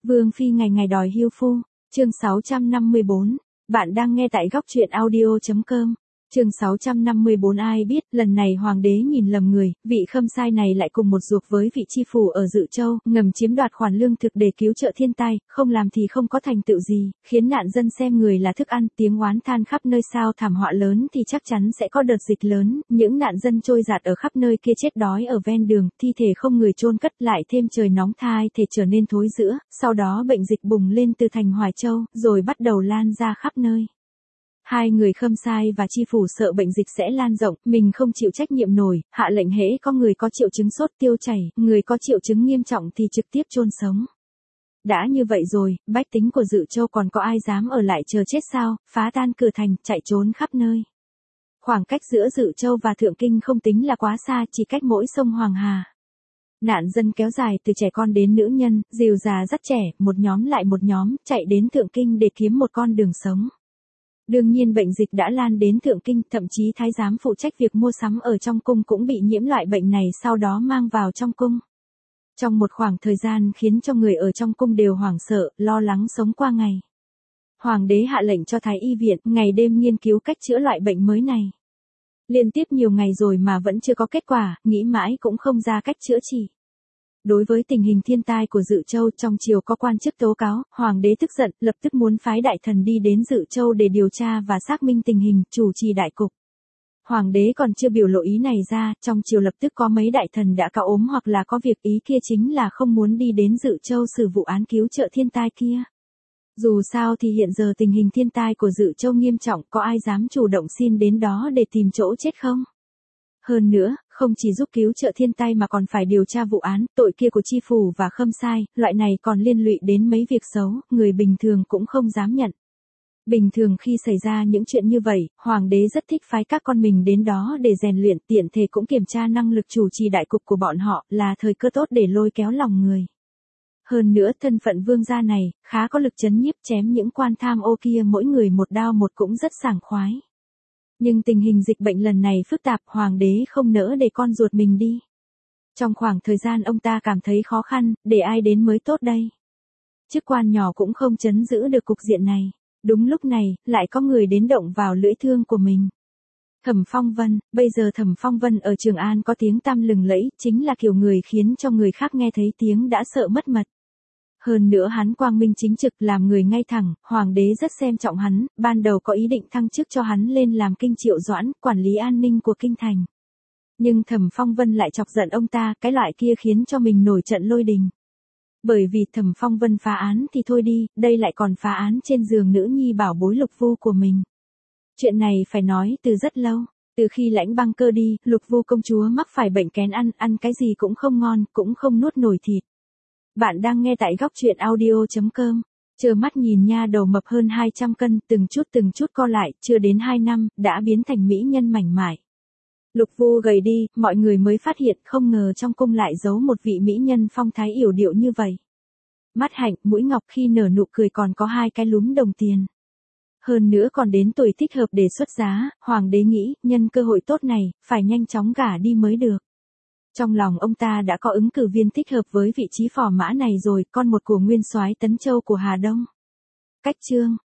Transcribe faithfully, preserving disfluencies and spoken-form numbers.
Vương phi ngày ngày đòi hiêu phu, chương sáu trăm năm mươi bốn. Bạn đang nghe tại góc truyện audio chấm com. Chương sáu trăm năm mươi bốn. Ai biết, lần này hoàng đế nhìn lầm người, vị khâm sai này lại cùng một ruột với vị chi phủ ở Dự Châu, ngầm chiếm đoạt khoản lương thực để cứu trợ thiên tai, không làm thì không có thành tựu gì, khiến nạn dân xem người là thức ăn, tiếng oán than khắp nơi. Sao thảm họa lớn thì chắc chắn sẽ có đợt dịch lớn, những nạn dân trôi dạt ở khắp nơi kia chết đói ở ven đường, thi thể không người chôn cất, lại thêm trời nóng thai thể trở nên thối rữa, sau đó bệnh dịch bùng lên từ thành Hoài Châu, rồi bắt đầu lan ra khắp nơi. Hai người khâm sai và chi phủ sợ bệnh dịch sẽ lan rộng, mình không chịu trách nhiệm nổi, hạ lệnh hễ có người có triệu chứng sốt tiêu chảy, người có triệu chứng nghiêm trọng thì trực tiếp chôn sống. Đã như vậy rồi, bách tính của Dự Châu còn có ai dám ở lại chờ chết sao, phá tan cửa thành, chạy trốn khắp nơi. Khoảng cách giữa Dự Châu và Thượng Kinh không tính là quá xa, chỉ cách mỗi sông Hoàng Hà. Nạn dân kéo dài từ trẻ con đến nữ nhân, dìu già dắt trẻ, một nhóm lại một nhóm, chạy đến Thượng Kinh để kiếm một con đường sống. Đương nhiên bệnh dịch đã lan đến Thượng Kinh, thậm chí thái giám phụ trách việc mua sắm ở trong cung cũng bị nhiễm loại bệnh này, sau đó mang vào trong cung. Trong một khoảng thời gian khiến cho người ở trong cung đều hoảng sợ, lo lắng sống qua ngày. Hoàng đế hạ lệnh cho Thái y viện ngày đêm nghiên cứu cách chữa loại bệnh mới này. Liên tiếp nhiều ngày rồi mà vẫn chưa có kết quả, nghĩ mãi cũng không ra cách chữa trị. Đối với tình hình thiên tai của Dự Châu, trong triều có quan chức tố cáo, hoàng đế tức giận, lập tức muốn phái đại thần đi đến Dự Châu để điều tra và xác minh tình hình, chủ trì đại cục. Hoàng đế còn chưa biểu lộ ý này ra, trong triều lập tức có mấy đại thần đã cao ốm hoặc là có việc, ý kia chính là không muốn đi đến Dự Châu xử vụ án cứu trợ thiên tai kia. Dù sao thì hiện giờ tình hình thiên tai của Dự Châu nghiêm trọng, có ai dám chủ động xin đến đó để tìm chỗ chết không? Hơn nữa, không chỉ giúp cứu trợ thiên tai mà còn phải điều tra vụ án, tội kia của chi phủ và khâm sai, loại này còn liên lụy đến mấy việc xấu, người bình thường cũng không dám nhận. Bình thường khi xảy ra những chuyện như vậy, hoàng đế rất thích phái các con mình đến đó để rèn luyện, tiện thể cũng kiểm tra năng lực chủ trì đại cục của bọn họ, là thời cơ tốt để lôi kéo lòng người. Hơn nữa thân phận vương gia này, khá có lực chấn nhiếp, chém những quan tham ô kia mỗi người một đao một cũng rất sảng khoái. Nhưng tình hình dịch bệnh lần này phức tạp, hoàng đế không nỡ để con ruột mình đi. Trong khoảng thời gian ông ta cảm thấy khó khăn, để ai đến mới tốt đây. Chức quan nhỏ cũng không trấn giữ được cục diện này. Đúng lúc này, lại có người đến động vào lưỡi thương của mình. Thẩm Phong Vân, bây giờ Thẩm Phong Vân ở Trường An có tiếng tăm lừng lẫy, chính là kiểu người khiến cho người khác nghe thấy tiếng đã sợ mất mật. Hơn nữa hắn quang minh chính trực, làm người ngay thẳng, hoàng đế rất xem trọng hắn, ban đầu có ý định thăng chức cho hắn lên làm kinh triệu doãn, quản lý an ninh của kinh thành. Nhưng Thẩm Phong Vân lại chọc giận ông ta, cái loại kia khiến cho mình nổi trận lôi đình. Bởi vì Thẩm Phong Vân phá án thì thôi đi, đây lại còn phá án trên giường nữ nhi bảo bối Lục Vu của mình. Chuyện này phải nói từ rất lâu, từ khi Lãnh Băng Cơ đi, Lục Vu công chúa mắc phải bệnh kén ăn, ăn cái gì cũng không ngon, cũng không nuốt nổi thịt. Bạn đang nghe tại góc truyện audio chấm com. Trơ mắt nhìn nha đầu mập hơn hai trăm cân, từng chút từng chút co lại, chưa đến hai năm, đã biến thành mỹ nhân mảnh mại. Lục Vu gầy đi, mọi người mới phát hiện, không ngờ trong cung lại giấu một vị mỹ nhân phong thái yểu điệu như vậy. Mắt hạnh, mũi ngọc, khi nở nụ cười còn có hai cái lúm đồng tiền. Hơn nữa còn đến tuổi thích hợp để xuất giá, hoàng đế nghĩ, nhân cơ hội tốt này, phải nhanh chóng gả đi mới được. Trong lòng ông ta đã có ứng cử viên thích hợp với vị trí phò mã này rồi, con một của nguyên soái Tấn Châu của Hà Đông. Cách chương,